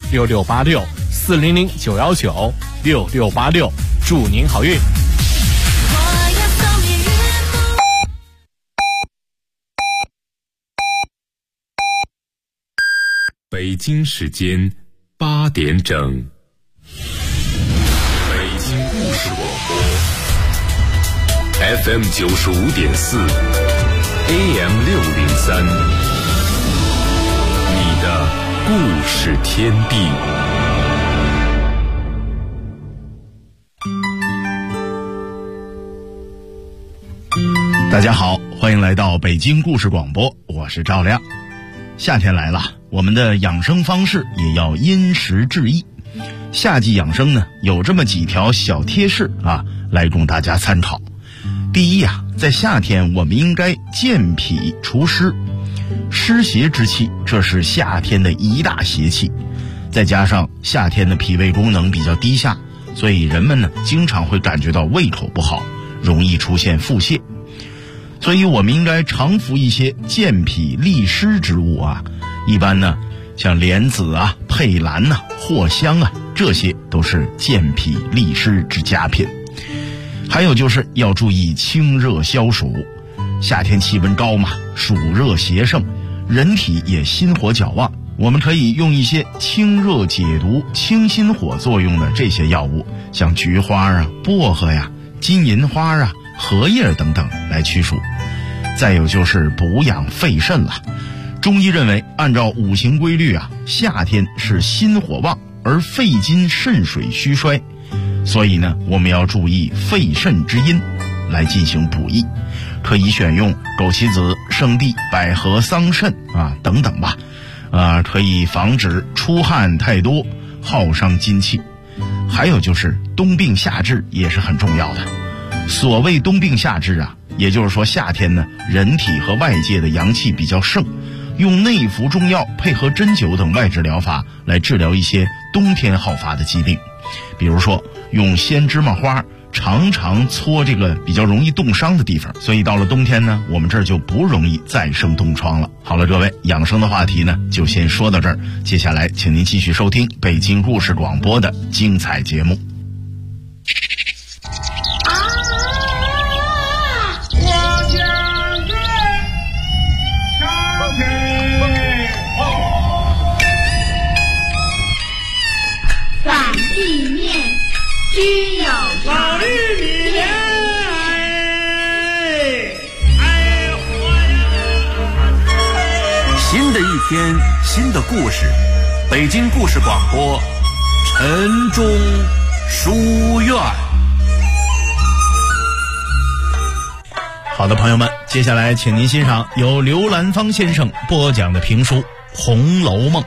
，6686-400-919，6686，祝您好运。 北京时间8点整，北京故事广播 FM 95.4 AM 603，你的故事天地。 大家好，欢迎来到北京故事广播，我是赵亮。夏天来了，我们的养生方式也要因时制宜。夏季养生呢，有这么几条小贴士啊，来供大家参考。第一啊，在夏天我们应该健脾除湿，湿邪之气，这是夏天的一大邪气。再加上夏天的脾胃功能比较低下，所以人们呢经常会感觉到胃口不好，容易出现腹泻。所以我们应该常服一些健脾利湿之物啊，一般呢像莲子啊、佩兰呐、藿香啊，这些都是健脾利湿之佳品。还有就是要注意清热消暑，夏天气温高嘛，暑热邪盛，人体也心火较旺，我们可以用一些清热解毒、清心火作用的这些药物，像菊花啊、薄荷呀、金银花啊、荷叶等等来驱暑。再有就是补养肺肾了。中医认为，按照五行规律啊，夏天是心火旺，而肺金肾水虚衰，所以呢，我们要注意肺肾之阴来进行补益，可以选用枸杞子、生地、百合、桑葚啊等等吧，可以防止出汗太多，耗伤精气。还有就是冬病夏治也是很重要的。所谓冬病夏治啊，也就是说夏天呢，人体和外界的阳气比较盛，用内服中药配合针灸等外治疗法来治疗一些冬天好发的疾病。比如说用鲜芝麻花常常搓这个比较容易冻伤的地方，所以到了冬天呢，我们这儿就不容易再生冻疮了。好了，各位，养生的话题呢就先说到这儿，接下来请您继续收听北京故事广播的精彩节目。 居有老玉米莲， 新的一天，新的故事，北京故事广播，晨钟书院。 好的，朋友们，接下来请您欣赏由刘兰芳先生播讲的评书《红楼梦》。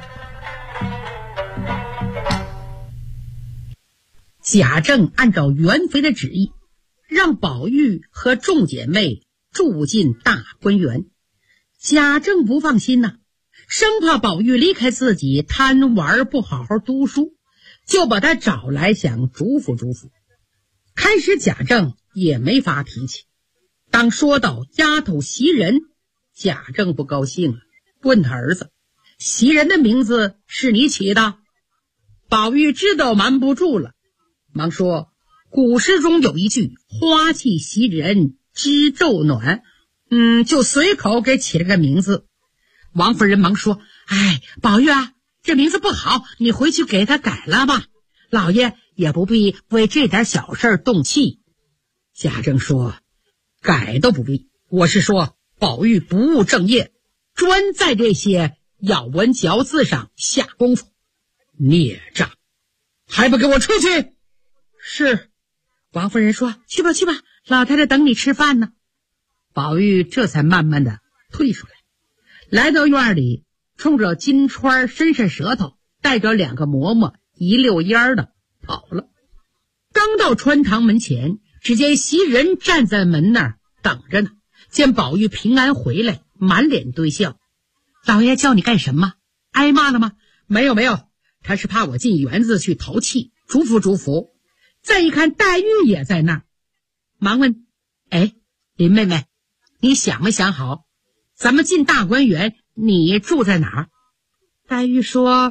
贾政按照元妃的旨意，让宝玉和众姐妹住进大观园。贾政不放心呐，生怕宝玉离开自己贪玩不好好读书，就把他找来想嘱咐嘱咐。开始贾政也没发脾气，当说到丫头袭人，贾政不高兴了，问他儿子：袭人的名字是你起的？宝玉知道瞒不住了，忙说：古诗中有一句花气袭人知昼暖，就随口给起了个名字。王夫人忙说：宝玉啊，这名字不好，你回去给他改了吧，老爷也不必为这点小事动气。贾政说：改都不必，我是说宝玉不务正业，专在这些咬文嚼字上下功夫，孽障，还不给我出去！是。王夫人说：去吧去吧，老太太等你吃饭呢。宝玉这才慢慢的退出来，来到院里，冲着金钏伸伸舌头，带着两个嬷嬷一溜烟的跑了。刚到穿堂门前，只见袭人站在门那儿等着呢，见宝玉平安回来，满脸堆笑。老爷叫你干什么？挨骂了吗？没有没有，他是怕我进园子去淘气，嘱咐嘱咐。再一看黛玉也在那儿，忙问：林妹妹，你想没想好，咱们进大观园，你住在哪儿？黛玉说：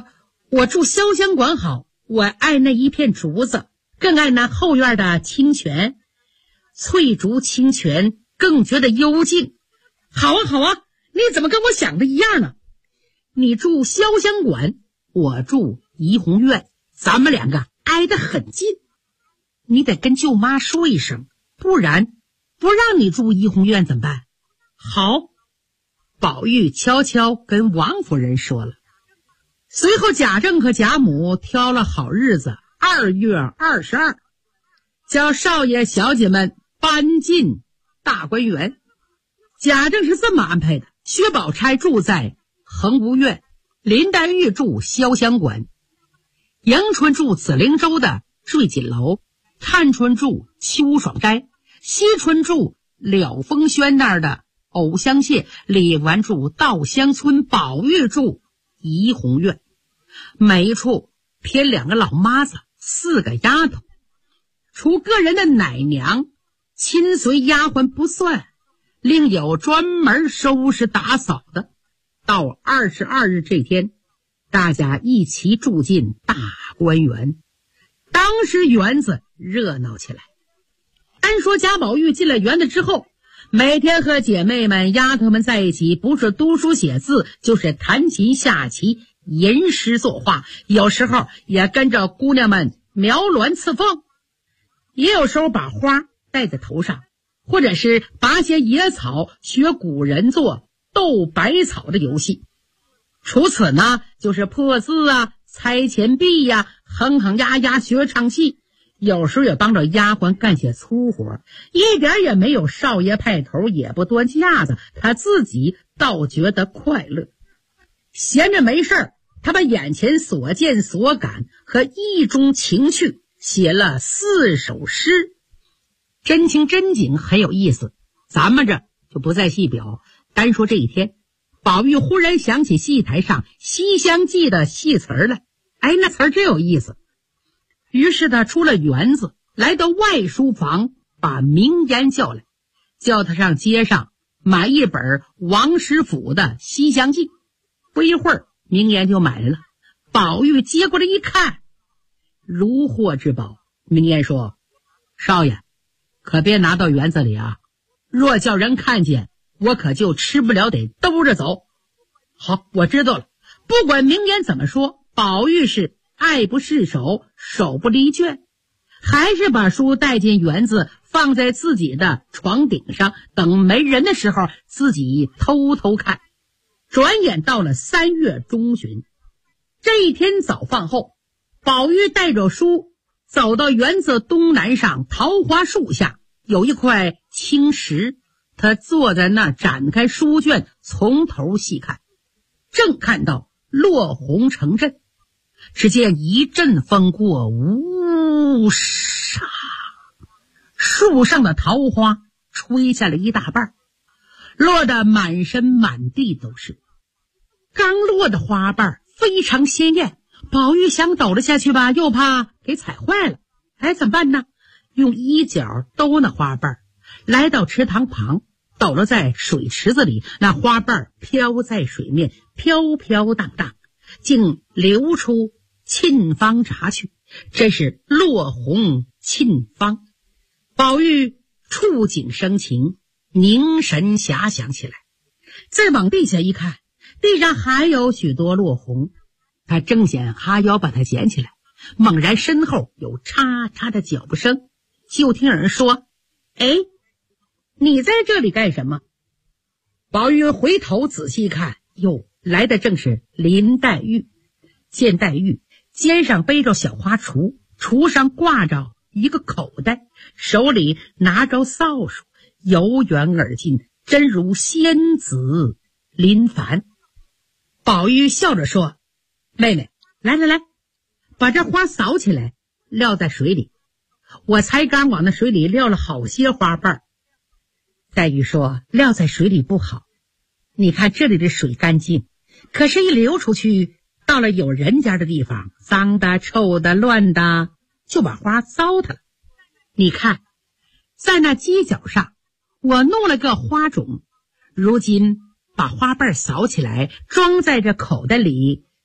我住潇湘馆好，我爱那一片竹子，更爱那后院的清泉，翠竹清泉，更觉得幽静。好啊好啊，你怎么跟我想的一样呢？你住潇湘馆，我住怡红院，咱们两个挨得很近。你得跟舅妈说一声，不然不让你住怡红院怎么办？好，宝玉悄悄跟王夫人说了。随后贾政和贾母挑了好日子，2月22，叫少爷小姐们搬进大观园。贾政是这么安排的：薛宝钗住在恒芜院，林黛玉住潇湘馆，迎春住紫菱洲的坠锦楼，探春住秋爽斋，惜春住了风轩那儿的藕香榭，李纨住稻香村，宝玉住怡红院。每一处偏2个老妈子，4个丫头，除个人的奶娘亲随丫鬟不算，另有专门收拾打扫的。到22日这天，大家一起住进大观园，当时园子热闹起来。单说贾宝玉进了园子之后，每天和姐妹们丫头们在一起，不是读书写字，就是弹琴下棋，吟诗作画，有时候也跟着姑娘们描鸾刺凤，也有时候把花戴在头上，或者是拔些野草，学古人做斗百草的游戏。除此呢，就是破字啊，猜钱币呀，哼哼呀呀学唱戏，有时候也帮着丫鬟干些粗活，一点也没有少爷派头，也不端架子，他自己倒觉得快乐。闲着没事儿，他把眼前所见所感和意中情趣写了4首诗，真情真景，很有意思。咱们这就不再细表，单说这一天，宝玉忽然想起戏台上《西厢记》的戏词儿来，那词儿真有意思。于是他出了园子，来到外书房，把明烟叫来，叫他上街上买一本王师傅的《西厢记》。不一会儿，明烟就买来了。宝玉接过来一看，如获至宝。明烟说：“少爷，可别拿到园子里啊，若叫人看见，我可就吃不了，得兜着走。”好，我知道了。不管明烟怎么说，宝玉是爱不释手，手不离卷，还是把书带进园子，放在自己的床顶上，等没人的时候自己偷偷看。转眼到了3月中旬，这一天早饭后，宝玉带着书走到园子东南上桃花树下，有一块青石，他坐在那儿展开书卷，从头细看。正看到落红成阵，只见一阵风过，呜沙，树上的桃花吹下了一大半，落得满身满地都是。刚落的花瓣非常鲜艳，宝玉想抖了下去吧，又怕给踩坏了，怎么办呢？用衣角兜那花瓣，来到池塘旁，抖了在水池子里，那花瓣飘在水面，飘飘荡荡，竟流出沁芳闸去，真是落红沁芳。宝玉触景生情，凝神遐想起来。再往地下一看，地上还有许多落红，他正想哈腰把它捡起来，猛然身后有嚓嚓的脚步声，就听有人说：“你在这里干什么？”宝玉回头仔细看，哟，来的正是林黛玉。见黛玉肩上背着小花锄，锄上挂着一个口袋，手里拿着扫帚，由远而近，真如仙子临凡。宝玉笑着说：“妹妹，来，把这花扫起来，撂在水里。我才刚往那水里撂了好些花瓣。”黛玉说：“撂在水里不好，你看这里的水干净，可是一流出去，到了有人家的地方，脏的、臭的、乱的，就把花糟蹋了。你看，在那犄角上，我弄了个花种，如今把花瓣扫起来，装在这口袋里，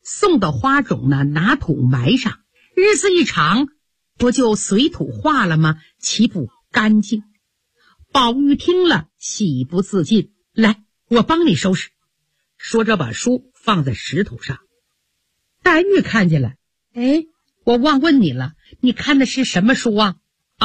送到花种呢，拿土埋上，日子一长，不就随土化了吗？岂不干净？宝玉听了，喜不自禁，来，我帮你收拾。说着把书放在石头上。黛玉看见了，哎，我忘问你了，你看的是什么书啊？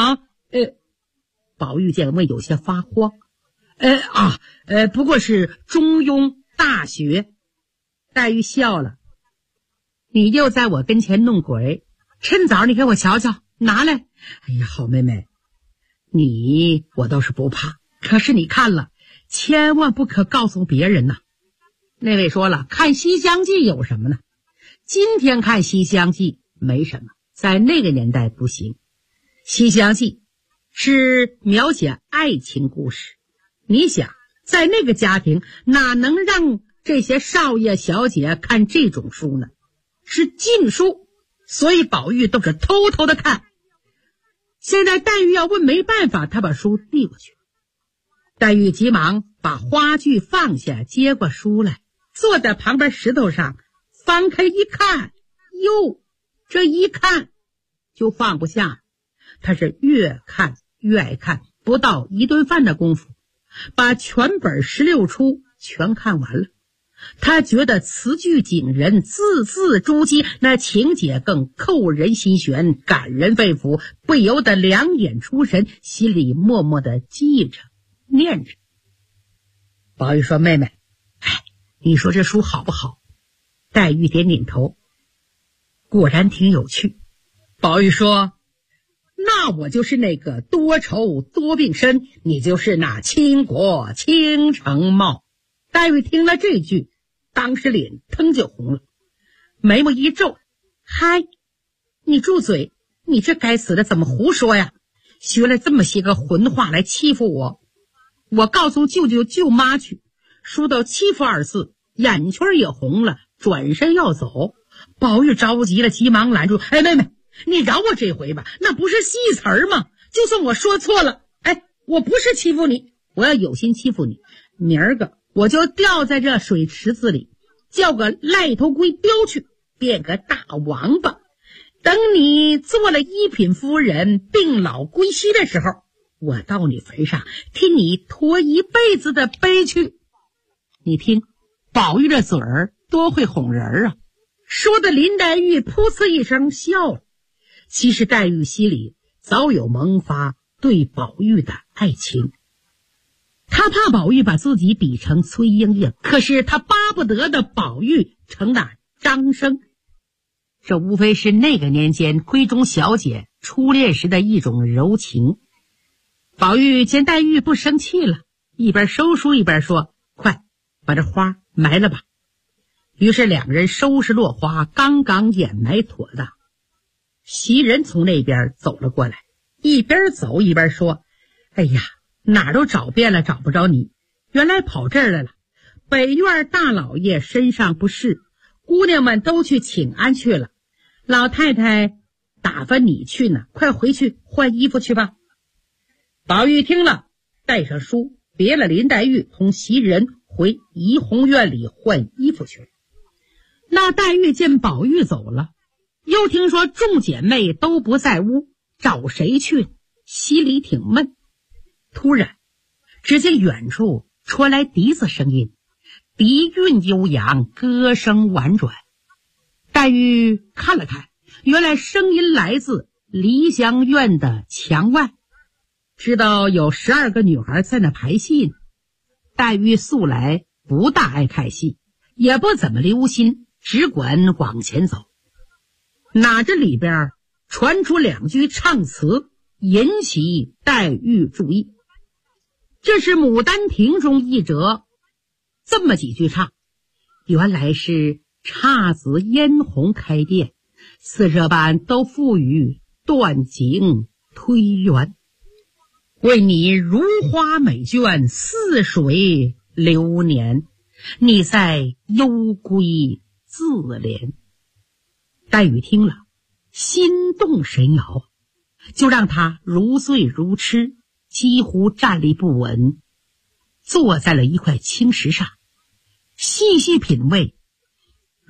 宝玉见问有些发慌。不过是中庸大学。黛玉笑了，你又在我跟前弄鬼，趁早你给我瞧瞧，拿来。哎呀，好妹妹，你我倒是不怕，可是你看了千万不可告诉别人呐。那位说了，看西厢记有什么呢？今天看西厢记没什么，在那个年代不行。西厢记是描写爱情故事，你想在那个家庭哪能让这些少爷小姐看这种书呢？是禁书，所以宝玉都是偷偷的看。现在黛玉要问没办法，他把书递过去。黛玉急忙把花具放下，接过书来，坐在旁边石头上翻开一看，哟，这一看就放不下。他是越看越爱看，不到一顿饭的功夫，把全本16出全看完了。他觉得词句景人，字字珠玑，那情节更扣人心弦，感人肺腑，不由得两眼出神，心里默默地记着念着。宝玉说，妹妹，你说这书好不好？黛玉点点头，果然挺有趣。宝玉说，那我就是那个多愁多病身，你就是那倾国倾城貌。黛玉听了这句，当时脸腾就红了，眉毛一皱，嗨，你住嘴，你这该死的怎么胡说呀？学了这么些个混话来欺负我。我告诉舅舅舅妈去。说到欺负二字，眼圈也红了，转身要走。宝玉着急了，急忙拦住，妹妹，你饶我这回吧，那不是戏词儿吗？就算我说错了，我不是欺负你，我要有心欺负你，明儿个我就掉在这水池子里，叫个赖头龟叼去，变个大王八。等你做了一品夫人，病老归西的时候，我到你坟上替你驮一辈子的悲去。你听，宝玉这嘴儿多会哄人啊！说的林黛玉噗呲一声笑了。其实黛玉心里早有萌发对宝玉的爱情，她怕宝玉把自己比成崔莺莺，可是她巴不得的宝玉成那张生。这无非是那个年间闺中小姐初恋时的一种柔情。宝玉见黛玉不生气了，一边收书一边说，快把这花埋了吧。于是两人收拾落花，刚刚掩埋妥当，袭人从那边走了过来，一边走一边说，哎呀，哪儿都找遍了，找不着你，原来跑这儿来了。北院大老爷身上不适，姑娘们都去请安去了，老太太打发你去呢，快回去换衣服去吧。宝玉听了，带上书，别了林黛玉，同袭人回怡红院里换衣服去了。那黛玉见宝玉走了，又听说众姐妹都不在屋，找谁去？心里挺闷。突然只见远处传来笛子声音，笛韵悠扬，歌声婉转。黛玉看了看，原来声音来自梨香院的墙外，知道有12个女孩在那排戏呢。黛玉素来不大爱看戏，也不怎么留心，只管往前走。哪知里边传出2句唱词，引起黛玉注意。这是《牡丹亭》中一折，这么几句唱，原来是姹紫嫣红开店，4折班都赋予断井推圆。为你如花美眷，似水流年，你在幽闺自怜。黛玉听了，心动神摇，就让她如醉如痴，几乎站立不稳，坐在了一块青石上，细细品味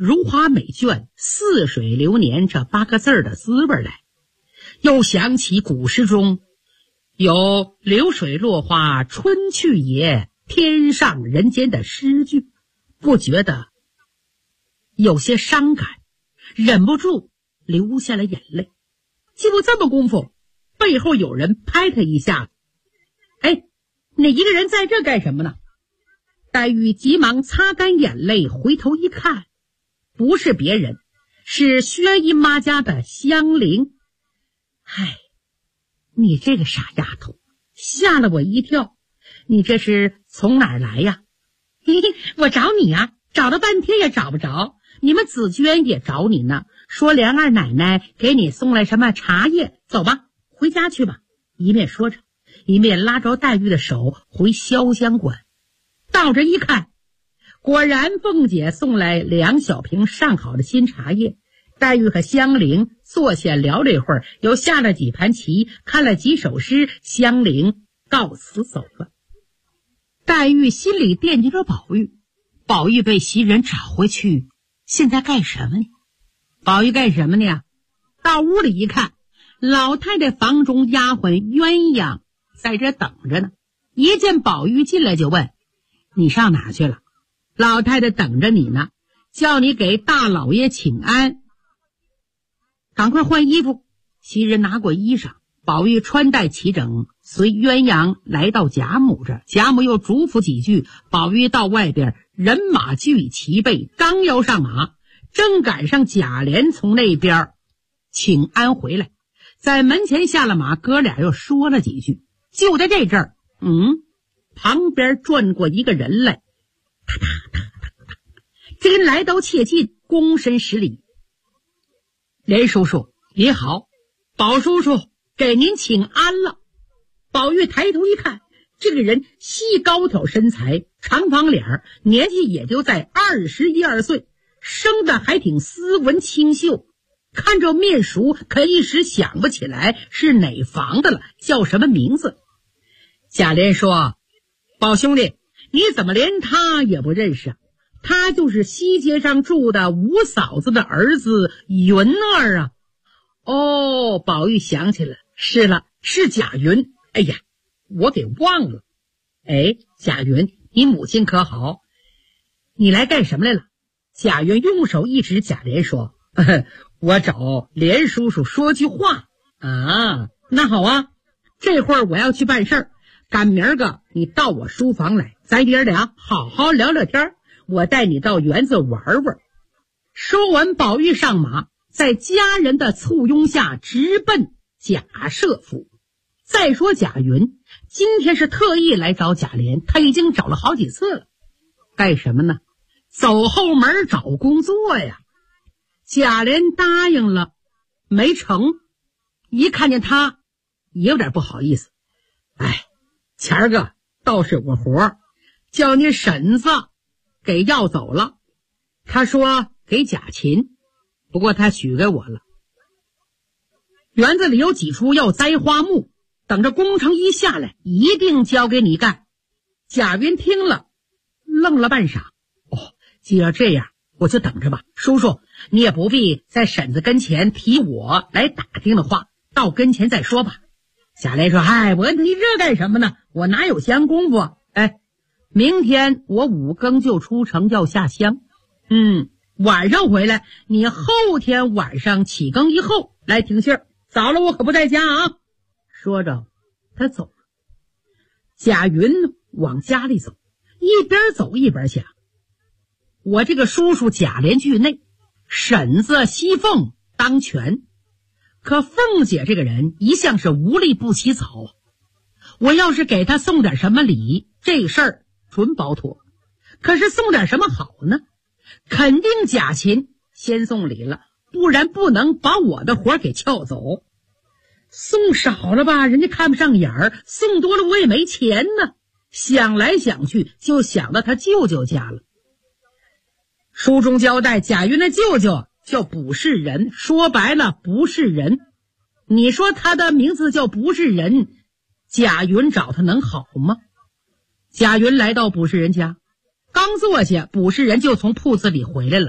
如花美眷，似水流年这8个字的滋味来，又想起古诗中有流水落花春去也，天上人间的诗句，不觉得有些伤感，忍不住流下了眼泪。结果这么功夫，背后有人拍他一下，哎，你一个人在这干什么呢？黛玉急忙擦干眼泪，回头一看，不是别人，是薛姨妈家的香菱。唉，你这个傻丫头，吓了我一跳，你这是从哪儿来呀？嘿嘿，我找你呀，找了半天也找不着，你们紫娟也找你呢，说梁二奶奶给你送来什么茶叶，走吧，回家去吧。一面说着，一面拉着黛玉的手回潇湘馆。到这一看，果然凤姐送来2小瓶上好的新茶叶。黛玉和香菱坐下聊了一会儿，又下了几盘棋，看了几首诗，香菱告辞走了。黛玉心里惦记着宝玉，宝玉被袭人找回去，现在干什么呢？宝玉干什么呢？到屋里一看，老太太房中丫鬟鸳鸯在这等着呢。一见宝玉进来就问：你上哪去了？老太太等着你呢，叫你给大老爷请安。赶快换衣服。袭人拿过衣裳，宝玉穿戴齐整，随鸳鸯来到贾母这儿。贾母又嘱咐几句，宝玉到外边，人马俱已齐备，刚要上马，正赶上贾琏从那边请安回来，在门前下了马，哥俩又说了几句。就在这阵儿，旁边转过一个人来，哒哒哒哒哒，这人来到切近，躬身施礼：连叔叔您好，宝叔叔给您请安了。宝玉抬头一看，这个人细高挑身材，长方脸，年纪也就在21、22岁，生得还挺斯文清秀，看着面熟，可一时想不起来是哪房的了，叫什么名字。贾琏说：宝兄弟，你怎么连他也不认识啊？他就是西街上住的吴嫂子的儿子云儿啊。哦，宝玉想起来，是了，是贾云。哎呀，我给忘了。哎，贾云，你母亲可好？你来干什么来了？贾云用手一指贾琏说：我找连叔叔说句话啊。那好啊，这会儿我要去办事儿，赶明儿个你到我书房来，咱爷俩好好聊聊天，我带你到园子玩玩。说完，宝玉上马，在家人的簇拥下直奔贾赦府。再说贾云今天是特意来找贾琏，他已经找了好几次了。干什么呢？走后门找工作呀。贾琏答应了，没成。一看见他也有点不好意思。哎，前儿个倒是有个活，叫你婶子给要走了。他说给贾琴，不过他许给我了。园子里有几处要栽花木，等着工程一下来，一定交给你干。贾云听了，愣了半晌。哦，既然这样，我就等着吧。叔叔，你也不必在婶子跟前提我来打听的话，到跟前再说吧。贾琏说：哎，我提这干什么呢？我哪有闲工夫啊？哎，明天我5更就出城要下乡，晚上回来，你后天晚上起更以后来听信儿，早了我可不在家啊。说着他走了。贾云往家里走，一边走一边想：我这个叔叔贾琏居内，婶子西凤当权，可凤姐这个人一向是无利不起早啊。我要是给她送点什么礼，这事儿准保妥。可是送点什么好呢？肯定贾琴先送礼了，不然不能把我的活给撬走。送少了吧，人家看不上眼儿；送多了我也没钱呢。想来想去，就想到他舅舅家了。书中交代，贾云的舅舅叫卜世仁，说白了不是人。你说他的名字叫不是人，贾云找他能好吗？贾云来到卜世仁家，刚坐下，卜世仁就从铺子里回来了，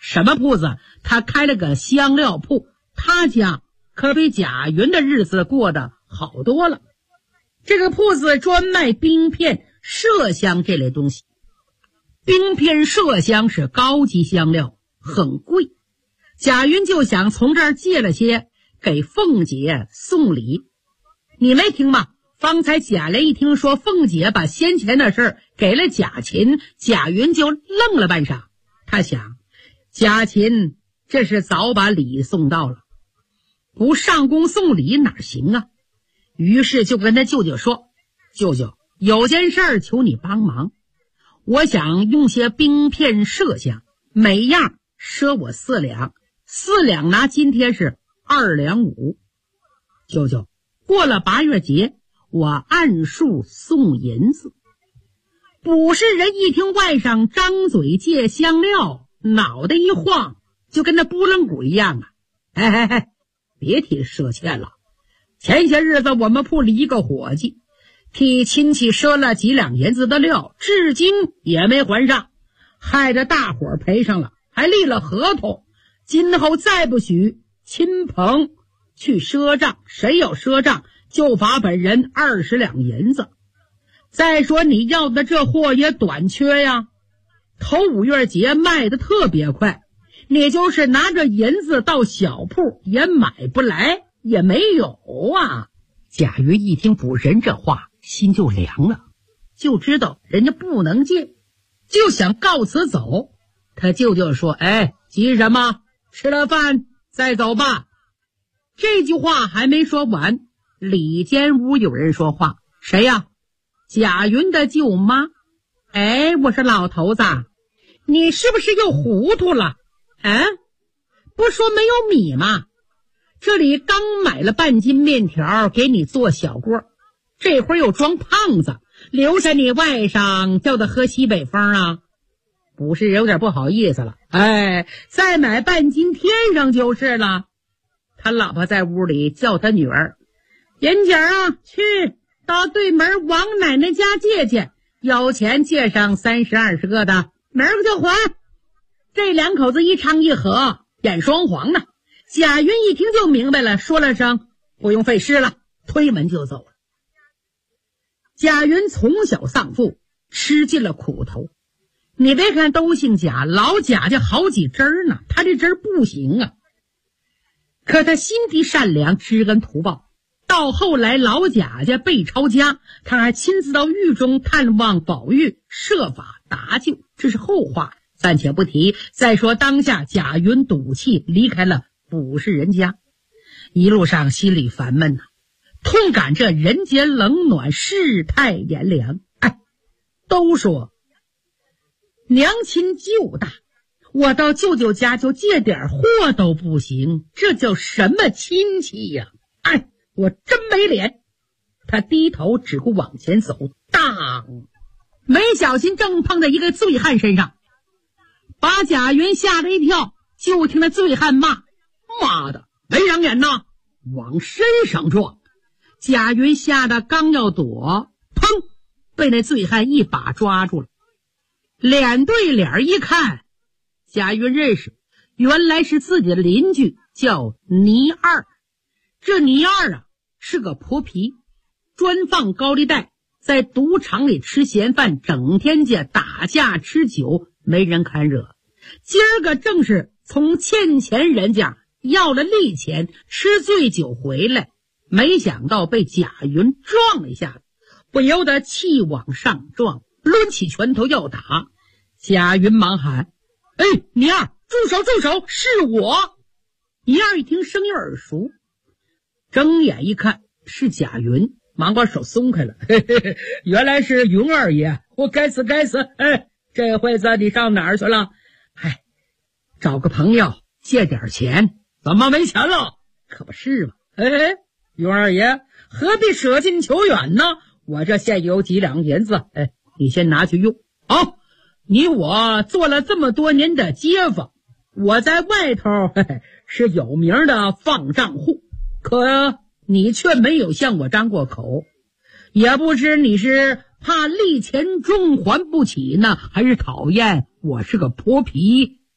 什么铺子？他开了个香料铺。他家可比贾云的日子过得好多了。这个铺子专卖冰片、麝香这类东西。冰片、麝香是高级香料，很贵。贾云就想从这儿借了些，给凤姐送礼。你没听吗？方才贾琏一听说凤姐把先前的事给了贾芹，贾云就愣了半晌。他想，贾芹这是早把礼送到了，不上宫送礼哪行啊？于是就跟他舅舅说，舅舅，有件事求你帮忙，我想用些冰片、麝香，每样赊我4两，4两拿今天是2两5。舅舅，过了8月节，我按数送银子。捕氏人一听外甥张嘴借香料，脑袋一晃，就跟那拨浪鼓一样啊！哎，别提赊欠了。前些日子我们铺里一个伙计替亲戚赊了几两银子的料，至今也没还上，害得大伙儿赔上了，还立了合同，今后再不许亲朋去赊账，谁有赊账就罚本人20两银子。再说你要的这货也短缺呀，头5月节卖的特别快，你就是拿着银子到小铺也买不来，也没有啊。贾云一听捕人这话，心就凉了，就知道人家不能借，就想告辞走。他舅舅说，哎，急什么？吃了饭再走吧。这句话还没说完，里间屋有人说话，谁呀？贾云的舅妈。哎，我说老头子，你是不是又糊涂了？不说没有米吗？这里刚买了半斤面条给你做小锅，这会儿又装胖子，留下你外甥叫他喝西北风啊？不是有点不好意思了，再买半斤添上就是了。他老婆在屋里叫他女儿，银姐啊，去到对门王奶奶家借借，有钱借上30、20个的，明儿个就还。这两口子一唱一和，演双簧呢。贾云一听就明白了，说了声不用费事了，推门就走了。贾云从小丧父，吃尽了苦头。你别看都姓贾，老贾家好几支呢，他这支不行啊。可他心地善良，知恩图报。到后来老贾家被抄家，他还亲自到狱中探望宝玉，设法搭救，这是后话，暂且不提。再说当下贾云赌气离开了捕氏人家，一路上心里烦闷呐，痛感这人间冷暖，世态炎凉。都说娘亲舅大，我到舅舅家就借点货都不行，这叫什么亲戚呀？我真没脸。他低头只顾往前走，当，没小心正碰在一个醉汉身上，把贾云吓了一跳。就听那醉汉骂，妈的，没长眼呐，往身上撞。贾云吓得刚要躲，砰，被那醉汉一把抓住了。脸对脸一看，贾云认识，原来是自己的邻居，叫倪二。这倪二啊，是个泼皮，专放高利贷，在赌场里吃闲饭，整天家打架吃酒，没人堪惹。今儿个正是从欠钱人家要了利钱，吃醉酒回来，没想到被贾云撞了一下，不由得气往上撞，抡起拳头要打。贾云忙喊，倪二，住手住手，是我。倪二一听声音耳熟，睁眼一看是贾云，忙把手松开了。原来是云二爷，我该死该死。这会子你上哪儿去了？找个朋友借点钱。怎么没钱了？可不是嘛。云二爷何必舍近求远呢？我这现有几两银子，你先拿去用。你我做了这么多年的街坊，我在外头是有名的放账户，可你却没有向我张过口，也不知你是怕利钱重还不起呢，还是讨厌我是个泼皮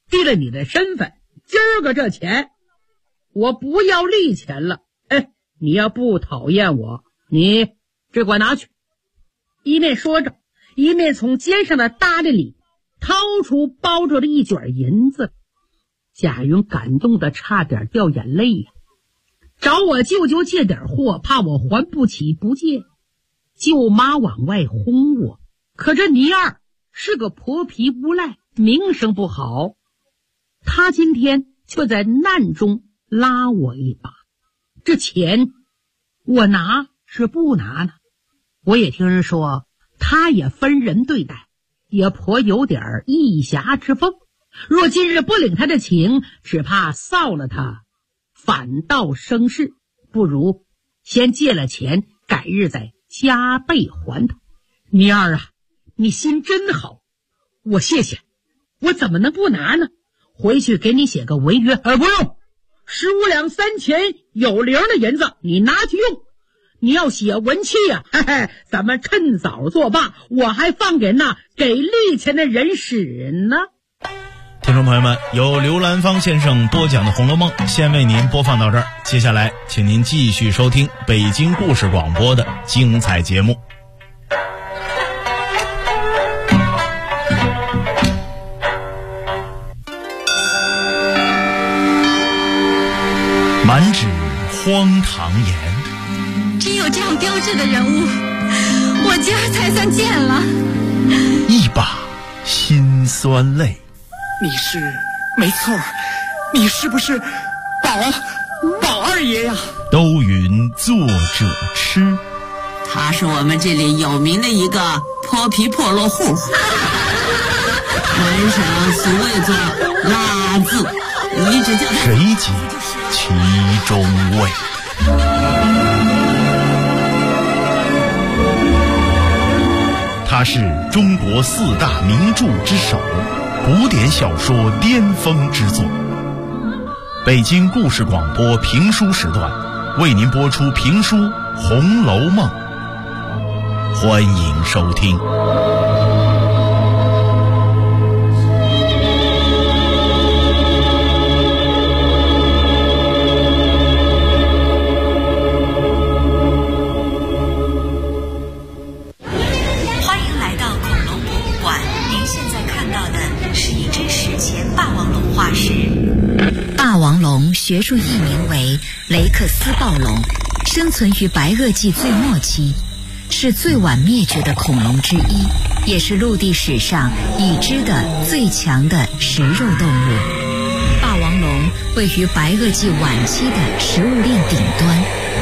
递了你的身份，今儿个这钱我不要利钱了，你要不讨厌我，你只管拿去。一面说着，一面从肩上的搭裢里掏出包着的一卷银子。贾云感动得差点掉眼泪呀，找我舅舅借点货，怕我还不起不借。舅妈往外轰我，可这倪二是个泼皮无赖，名声不好，他今天却在难中拉我一把。这钱我拿是不拿呢？我也听人说他也分人对待，也颇有点义侠之风，若今日不领他的情，只怕臊了他反倒生事，不如先借了钱，改日再加倍还他。倪二啊，你心真好，我谢谢，我怎么能不拿呢？回去给你写个违约。不用，15两3钱有零的银子你拿去用。你要写文契呀，咱们趁早作罢，我还放给那给利钱的人使呢。 听众朋友们，由刘兰芳先生播讲的《红楼梦》先为您播放到这儿，接下来请您继续收听北京故事广播的精彩节目。满纸荒唐言， 只有这样标致的人物，我今儿才算见了。 一把辛酸泪。 你是没错，你是不是宝二爷呀？ 都云作者痴， 他是我们这里有名的一个泼皮破落户，门上俗谓作拉字，你只叫谁解其中味？他是中国4大名著之首，古典小说巅峰之作。北京故事广播评书时段为您播出评书《红楼梦》，欢迎收听。 霸王龙学术译名为雷克斯暴龙，生存于白垩纪最末期，是最晚灭绝的恐龙之一，也是陆地史上已知的最强的食肉动物。霸王龙位于白垩纪晚期的食物链顶端。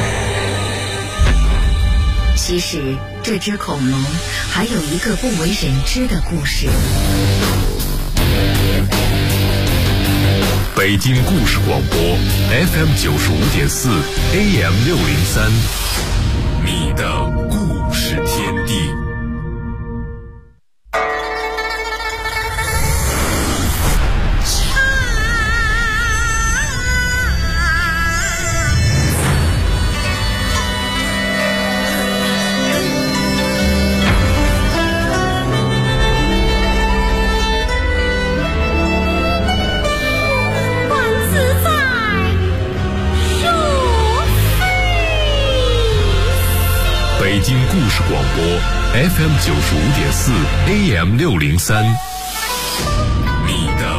其实这只恐龙还有一个不为人知的故事。 北京故事广播 FM 95.4 AM 603，你的故事天地。北京故事广播 FM 95.4 AM 603。